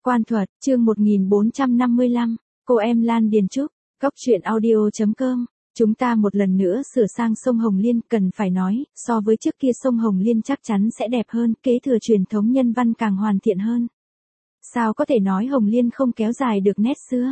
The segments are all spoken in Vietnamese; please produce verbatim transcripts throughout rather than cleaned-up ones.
Quan thuật, chương một nghìn bốn trăm năm mươi lăm, cô em Lan Điền Trúc, Cóc truyện audio chấm com. Chúng ta một lần nữa sửa sang sông Hồng Liên, cần phải nói, so với trước kia sông Hồng Liên chắc chắn sẽ đẹp hơn, kế thừa truyền thống nhân văn càng hoàn thiện hơn. Sao có thể nói Hồng Liên không kéo dài được nét xưa?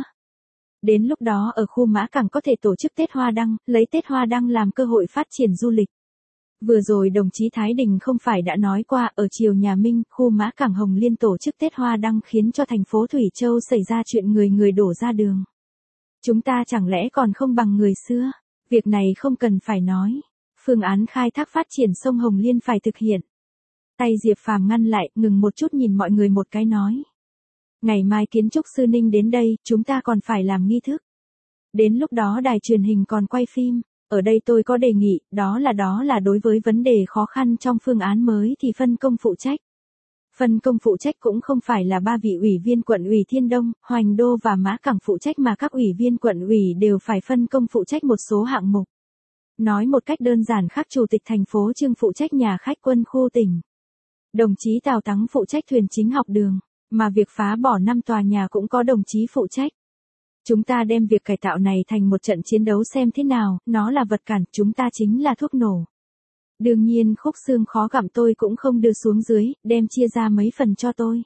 Đến lúc đó ở khu Mã Cảng có thể tổ chức Tết Hoa Đăng, lấy Tết Hoa Đăng làm cơ hội phát triển du lịch. Vừa rồi đồng chí Thái Đình không phải đã nói qua, ở triều nhà Minh, khu Mã Cảng Hồng Liên tổ chức Tết Hoa Đăng khiến cho thành phố Thủy Châu xảy ra chuyện người người đổ ra đường. Chúng ta chẳng lẽ còn không bằng người xưa? Việc này không cần phải nói. Phương án khai thác phát triển sông Hồng Liên phải thực hiện. Tay Diệp Phàm ngăn lại, ngừng một chút nhìn mọi người một cái nói. Ngày mai kiến trúc sư Ninh đến đây, chúng ta còn phải làm nghi thức. Đến lúc đó đài truyền hình còn quay phim. Ở đây tôi có đề nghị, đó là đó là đối với vấn đề khó khăn trong phương án mới thì phân công phụ trách. Phân công phụ trách cũng không phải là ba vị ủy viên quận ủy Thiên Đông, Hoành Đô và Mã Cảng phụ trách mà các ủy viên quận ủy đều phải phân công phụ trách một số hạng mục. Nói một cách đơn giản khác, Chủ tịch thành phố Trương phụ trách nhà khách quân khu tỉnh. Đồng chí Tào Thắng phụ trách thuyền chính học đường, mà việc phá bỏ năm tòa nhà cũng có đồng chí phụ trách. Chúng ta đem việc cải tạo này thành một trận chiến đấu xem thế nào, nó là vật cản, chúng ta chính là thuốc nổ. Đương nhiên khúc xương khó gặm tôi cũng không đưa xuống dưới, đem chia ra mấy phần cho tôi.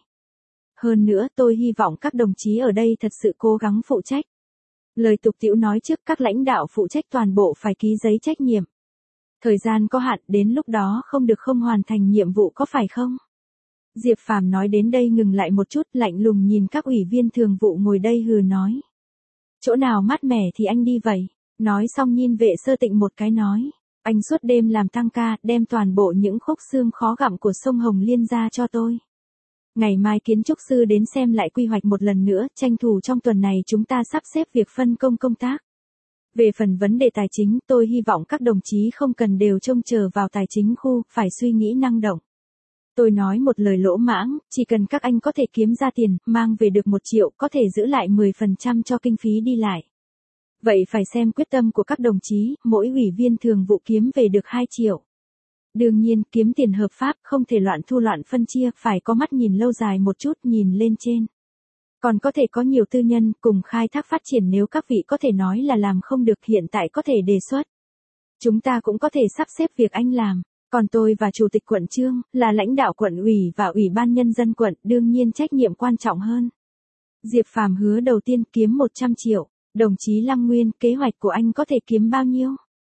Hơn nữa tôi hy vọng các đồng chí ở đây thật sự cố gắng phụ trách. Lời tục tĩu nói trước, các lãnh đạo phụ trách toàn bộ phải ký giấy trách nhiệm. Thời gian có hạn, đến lúc đó không được không hoàn thành nhiệm vụ, có phải không? Diệp Phàm nói đến đây ngừng lại một chút, lạnh lùng nhìn các ủy viên thường vụ ngồi đây hừ nói. Chỗ nào mát mẻ thì anh đi vậy. Nói xong nhìn Vệ Sơ Tịnh một cái nói. Anh suốt đêm làm tăng ca, đem toàn bộ những khúc xương khó gặm của sông Hồng Liên ra cho tôi. Ngày mai kiến trúc sư đến xem lại quy hoạch một lần nữa, tranh thủ trong tuần này chúng ta sắp xếp việc phân công công tác. Về phần vấn đề tài chính, tôi hy vọng các đồng chí không cần đều trông chờ vào tài chính khu, phải suy nghĩ năng động. Tôi nói một lời lỗ mãng, chỉ cần các anh có thể kiếm ra tiền, mang về được một triệu, có thể giữ lại mười phần trăm cho kinh phí đi lại. Vậy phải xem quyết tâm của các đồng chí, mỗi ủy viên thường vụ kiếm về được hai triệu. Đương nhiên, kiếm tiền hợp pháp, không thể loạn thu loạn phân chia, phải có mắt nhìn lâu dài một chút, nhìn lên trên. Còn có thể có nhiều tư nhân, cùng khai thác phát triển, nếu các vị có thể nói là làm không được hiện tại có thể đề xuất. Chúng ta cũng có thể sắp xếp việc anh làm. Còn tôi và Chủ tịch quận Trương, là lãnh đạo quận ủy và Ủy ban Nhân dân quận, đương nhiên trách nhiệm quan trọng hơn. Diệp Phàm hứa đầu tiên kiếm một trăm triệu, đồng chí Lăng Nguyên, kế hoạch của anh có thể kiếm bao nhiêu?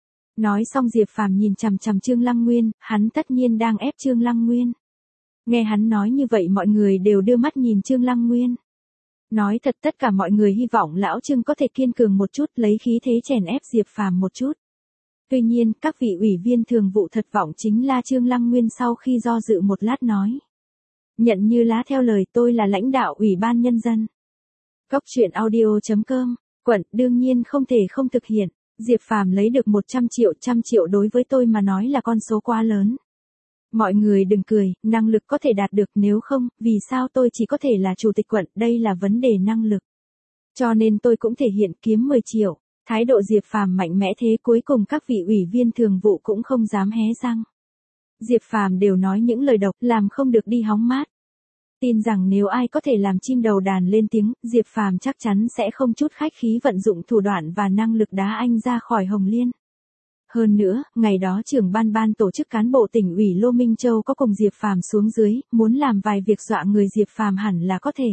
Nói xong Diệp Phàm nhìn chằm chằm Trương Lăng Nguyên, hắn tất nhiên đang ép Trương Lăng Nguyên. Nghe hắn nói như vậy mọi người đều đưa mắt nhìn Trương Lăng Nguyên. Nói thật, tất cả mọi người hy vọng lão Trương có thể kiên cường một chút, lấy khí thế chèn ép Diệp Phàm một chút. Tuy nhiên, các vị ủy viên thường vụ thật vọng chính là Trương Lăng Nguyên sau khi do dự một lát nói. Nhận như lá theo lời, tôi là lãnh đạo Ủy ban Nhân dân. Cóc truyện audio chấm com, quận, đương nhiên không thể không thực hiện. Diệp Phàm lấy được một trăm triệu, trăm triệu đối với tôi mà nói là con số quá lớn. Mọi người đừng cười, năng lực có thể đạt được, nếu không, vì sao tôi chỉ có thể là chủ tịch quận, đây là vấn đề năng lực. Cho nên tôi cũng thể hiện kiếm mười triệu. Thái độ Diệp Phàm mạnh mẽ thế, cuối cùng các vị ủy viên thường vụ cũng không dám hé răng. Diệp Phàm đều nói những lời độc, làm không được đi hóng mát. Tin rằng nếu ai có thể làm chim đầu đàn lên tiếng, Diệp Phàm chắc chắn sẽ không chút khách khí vận dụng thủ đoạn và năng lực đá anh ra khỏi Hồng Liên. Hơn nữa, ngày đó trưởng ban ban tổ chức cán bộ tỉnh ủy Lô Minh Châu có cùng Diệp Phàm xuống dưới, muốn làm vài việc dọa người, Diệp Phàm hẳn là có thể.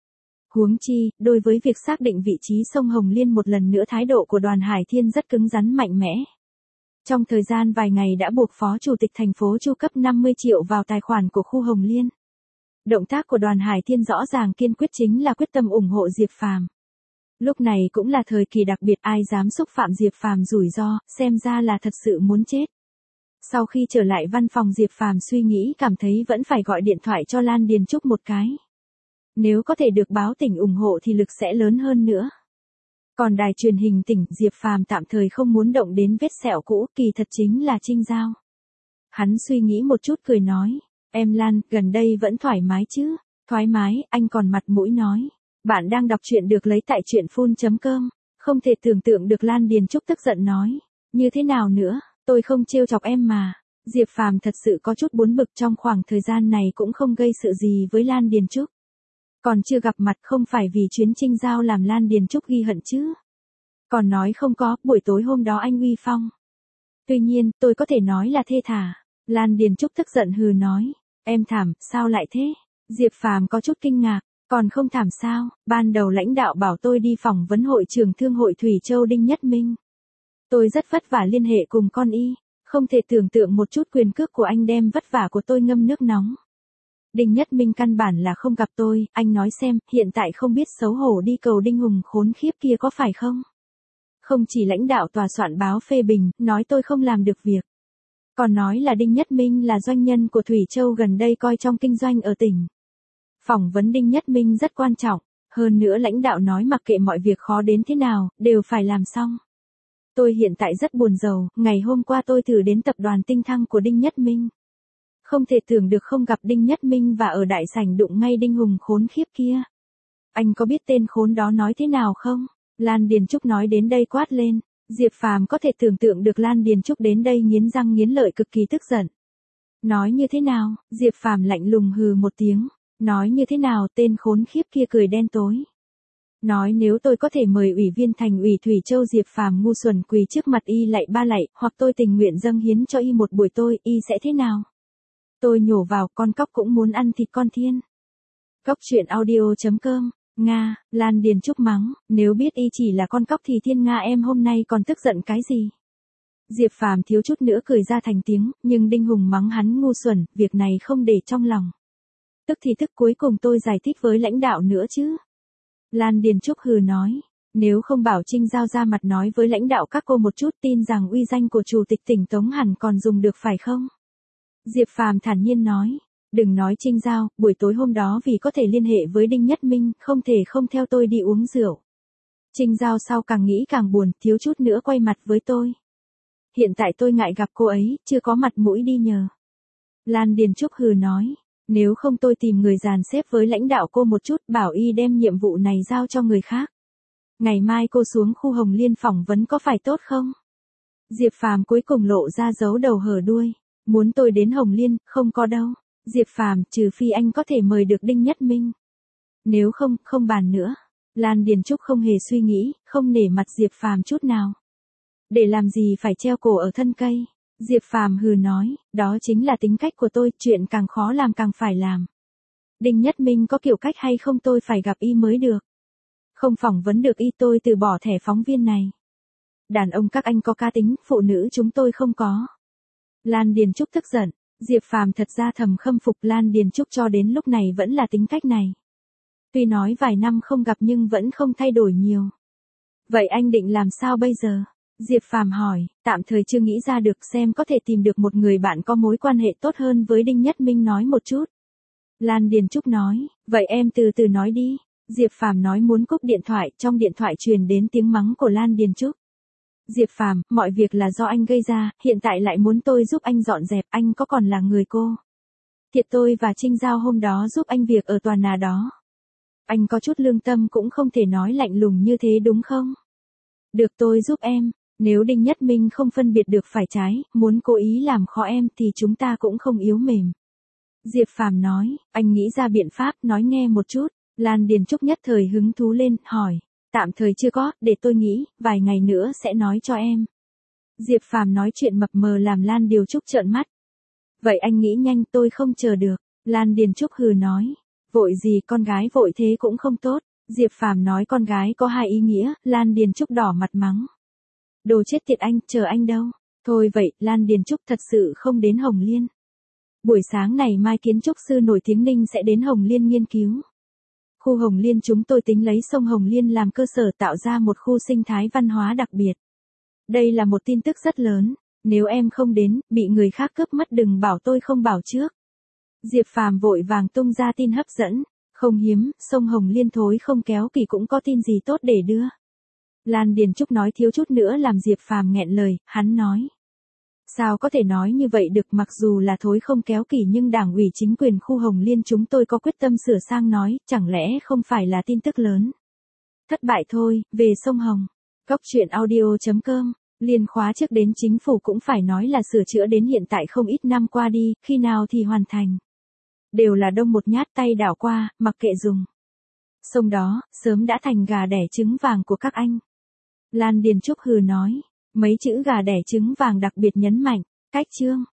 Huống chi, đối với việc xác định vị trí sông Hồng Liên một lần nữa, thái độ của Đoàn Hải Thiên rất cứng rắn mạnh mẽ. Trong thời gian vài ngày đã buộc Phó Chủ tịch thành phố chu cấp năm mươi triệu vào tài khoản của khu Hồng Liên. Động tác của Đoàn Hải Thiên rõ ràng kiên quyết, chính là quyết tâm ủng hộ Diệp Phàm. Lúc này cũng là thời kỳ đặc biệt, ai dám xúc phạm Diệp Phàm rủi ro, xem ra là thật sự muốn chết. Sau khi trở lại văn phòng, Diệp Phàm suy nghĩ, cảm thấy vẫn phải gọi điện thoại cho Lan Điền Trúc một cái. Nếu có thể được báo tỉnh ủng hộ thì lực sẽ lớn hơn nữa. Còn đài truyền hình tỉnh, Diệp Phàm tạm thời không muốn động đến vết sẹo cũ, kỳ thật chính là Trinh Giao. Hắn suy nghĩ một chút cười nói, em Lan, gần đây vẫn thoải mái chứ? Thoải mái, anh còn mặt mũi nói. Bạn đang đọc truyện được lấy tại truyện phun chấm com. Không thể tưởng tượng được, Lan Điền Trúc tức giận nói. Như thế nào nữa, tôi không trêu chọc em mà. Diệp Phàm thật sự có chút buồn bực, trong khoảng thời gian này cũng không gây sự gì với Lan Điền Trúc. Còn chưa gặp mặt không phải vì chuyến Trinh Giao làm Lan Điền Trúc ghi hận chứ. Còn nói không có, buổi tối hôm đó anh uy phong. Tuy nhiên, tôi có thể nói là thê thả. Lan Điền Trúc tức giận hừ nói. Em thảm, sao lại thế? Diệp Phàm có chút kinh ngạc. Còn không thảm sao, ban đầu lãnh đạo bảo tôi đi phỏng vấn hội trưởng thương hội Thủy Châu Đinh Nhất Minh. Tôi rất vất vả liên hệ cùng con y, không thể tưởng tượng một chút quyền cước của anh đem vất vả của tôi ngâm nước nóng. Đinh Nhất Minh căn bản là không gặp tôi, anh nói xem, hiện tại không biết xấu hổ đi cầu Đinh Hùng khốn khiếp kia có phải không? Không chỉ lãnh đạo tòa soạn báo phê bình, nói tôi không làm được việc. Còn nói là Đinh Nhất Minh là doanh nhân của Thủy Châu gần đây coi trong kinh doanh ở tỉnh. Phỏng vấn Đinh Nhất Minh rất quan trọng, hơn nữa lãnh đạo nói mặc kệ mọi việc khó đến thế nào, đều phải làm xong. Tôi hiện tại rất buồn rầu, ngày hôm qua tôi thử đến tập đoàn Tinh Thăng của Đinh Nhất Minh. Không thể tưởng được không gặp Đinh Nhất Minh và ở đại sảnh đụng ngay Đinh Hùng khốn khiếp kia. Anh có biết tên khốn đó nói thế nào không? Lan Điền Trúc nói đến đây quát lên. Diệp Phàm có thể tưởng tượng được Lan Điền Trúc đến đây nghiến răng nghiến lợi cực kỳ tức giận. Nói như thế nào? Diệp Phàm lạnh lùng hừ một tiếng. Nói như thế nào? Tên khốn khiếp kia cười đen tối. Nói nếu tôi có thể mời ủy viên thành ủy Thủy Châu Diệp Phàm ngu xuẩn quỳ trước mặt y lạy ba lạy, hoặc tôi tình nguyện dâng hiến cho y một buổi tôi, y sẽ thế nào? Tôi nhổ vào, con cóc cũng muốn ăn thịt con thiên. Cóc truyện audio chấm com, Nga, Lan Điền Trúc mắng, nếu biết y chỉ là con cóc thì thiên Nga em hôm nay còn tức giận cái gì? Diệp Phàm thiếu chút nữa cười ra thành tiếng, nhưng Đinh Hùng mắng hắn ngu xuẩn, việc này không để trong lòng. Tức thì tức cuối cùng tôi giải thích với lãnh đạo nữa chứ. Lan Điền Trúc hừ nói, nếu không bảo Trinh Giao ra mặt nói với lãnh đạo các cô một chút tin rằng uy danh của chủ tịch tỉnh Tống hẳn còn dùng được phải không? Diệp Phàm thản nhiên nói, đừng nói Trinh Giao, buổi tối hôm đó vì có thể liên hệ với Đinh Nhất Minh, không thể không theo tôi đi uống rượu. Trinh Giao sau càng nghĩ càng buồn, thiếu chút nữa quay mặt với tôi. Hiện tại tôi ngại gặp cô ấy, chưa có mặt mũi đi nhờ. Lan Điền Trúc hừ nói, nếu không tôi tìm người dàn xếp với lãnh đạo cô một chút, bảo y đem nhiệm vụ này giao cho người khác. Ngày mai cô xuống khu Hồng Liên phỏng vấn có phải tốt không? Diệp Phàm cuối cùng lộ ra dấu đầu hở đuôi. Muốn tôi đến Hồng Liên, không có đâu. Diệp Phàm, trừ phi anh có thể mời được Đinh Nhất Minh. Nếu không, không bàn nữa. Lan Điền Trúc không hề suy nghĩ, không nể mặt Diệp Phàm chút nào. Để làm gì phải treo cổ ở thân cây. Diệp Phàm hừ nói, đó chính là tính cách của tôi, chuyện càng khó làm càng phải làm. Đinh Nhất Minh có kiểu cách hay không tôi phải gặp y mới được. Không phỏng vấn được y tôi từ bỏ thẻ phóng viên này. Đàn ông các anh có cá tính, phụ nữ chúng tôi không có. Lan Điền Trúc tức giận, Diệp Phàm thật ra thầm khâm phục Lan Điền Trúc cho đến lúc này vẫn là tính cách này. Tuy nói vài năm không gặp nhưng vẫn không thay đổi nhiều. Vậy anh định làm sao bây giờ? Diệp Phàm hỏi, tạm thời chưa nghĩ ra được, xem có thể tìm được một người bạn có mối quan hệ tốt hơn với Đinh Nhất Minh nói một chút. Lan Điền Trúc nói, vậy em từ từ nói đi. Diệp Phàm nói muốn cúp điện thoại, trong điện thoại truyền đến tiếng mắng của Lan Điền Trúc. Diệp Phàm, mọi việc là do anh gây ra, hiện tại lại muốn tôi giúp anh dọn dẹp, anh có còn là người cô. Thiệt tôi và Trinh Giao hôm đó giúp anh việc ở tòa nhà đó. Anh có chút lương tâm cũng không thể nói lạnh lùng như thế đúng không? Được tôi giúp em, nếu Đinh Nhất Minh không phân biệt được phải trái, muốn cố ý làm khó em thì chúng ta cũng không yếu mềm. Diệp Phàm nói, anh nghĩ ra biện pháp, nói nghe một chút. Lan Điền Trúc nhất thời hứng thú lên, hỏi. Tạm thời chưa có, để tôi nghĩ, vài ngày nữa sẽ nói cho em. Diệp Phàm nói chuyện mập mờ làm Lan Điền Trúc trợn mắt. Vậy anh nghĩ nhanh, tôi không chờ được. Lan Điền Trúc hừ nói. Vội gì, con gái vội thế cũng không tốt. Diệp Phàm nói con gái có hai ý nghĩa, Lan Điền Trúc đỏ mặt mắng. Đồ chết tiệt anh, chờ anh đâu. Thôi vậy, Lan Điền Trúc thật sự không đến Hồng Liên. Buổi sáng này mai kiến trúc sư nổi tiếng Ninh sẽ đến Hồng Liên nghiên cứu. Khu Hồng Liên chúng tôi tính lấy sông Hồng Liên làm cơ sở tạo ra một khu sinh thái văn hóa đặc biệt. Đây là một tin tức rất lớn, nếu em không đến, bị người khác cướp mất đừng bảo tôi không bảo trước. Diệp Phàm vội vàng tung ra tin hấp dẫn, không hiếm, sông Hồng Liên thối không kéo kỳ cũng có tin gì tốt để đưa. Lan Điền Trúc nói thiếu chút nữa làm Diệp Phàm nghẹn lời, hắn nói. Sao có thể nói như vậy được, mặc dù là thối không kéo kỳ nhưng đảng ủy chính quyền khu Hồng Liên chúng tôi có quyết tâm sửa sang nói, chẳng lẽ không phải là tin tức lớn. Thất bại thôi, về sông Hồng. Cóc truyện audio chấm com, liên khóa trước đến chính phủ cũng phải nói là sửa chữa đến hiện tại không ít năm qua đi, khi nào thì hoàn thành. Đều là đông một nhát tay đảo qua, mặc kệ dùng. Sông đó, sớm đã thành gà đẻ trứng vàng của các anh. Lan Điền Trúc hừ nói. Mấy chữ gà đẻ trứng vàng đặc biệt nhấn mạnh. Cách chương.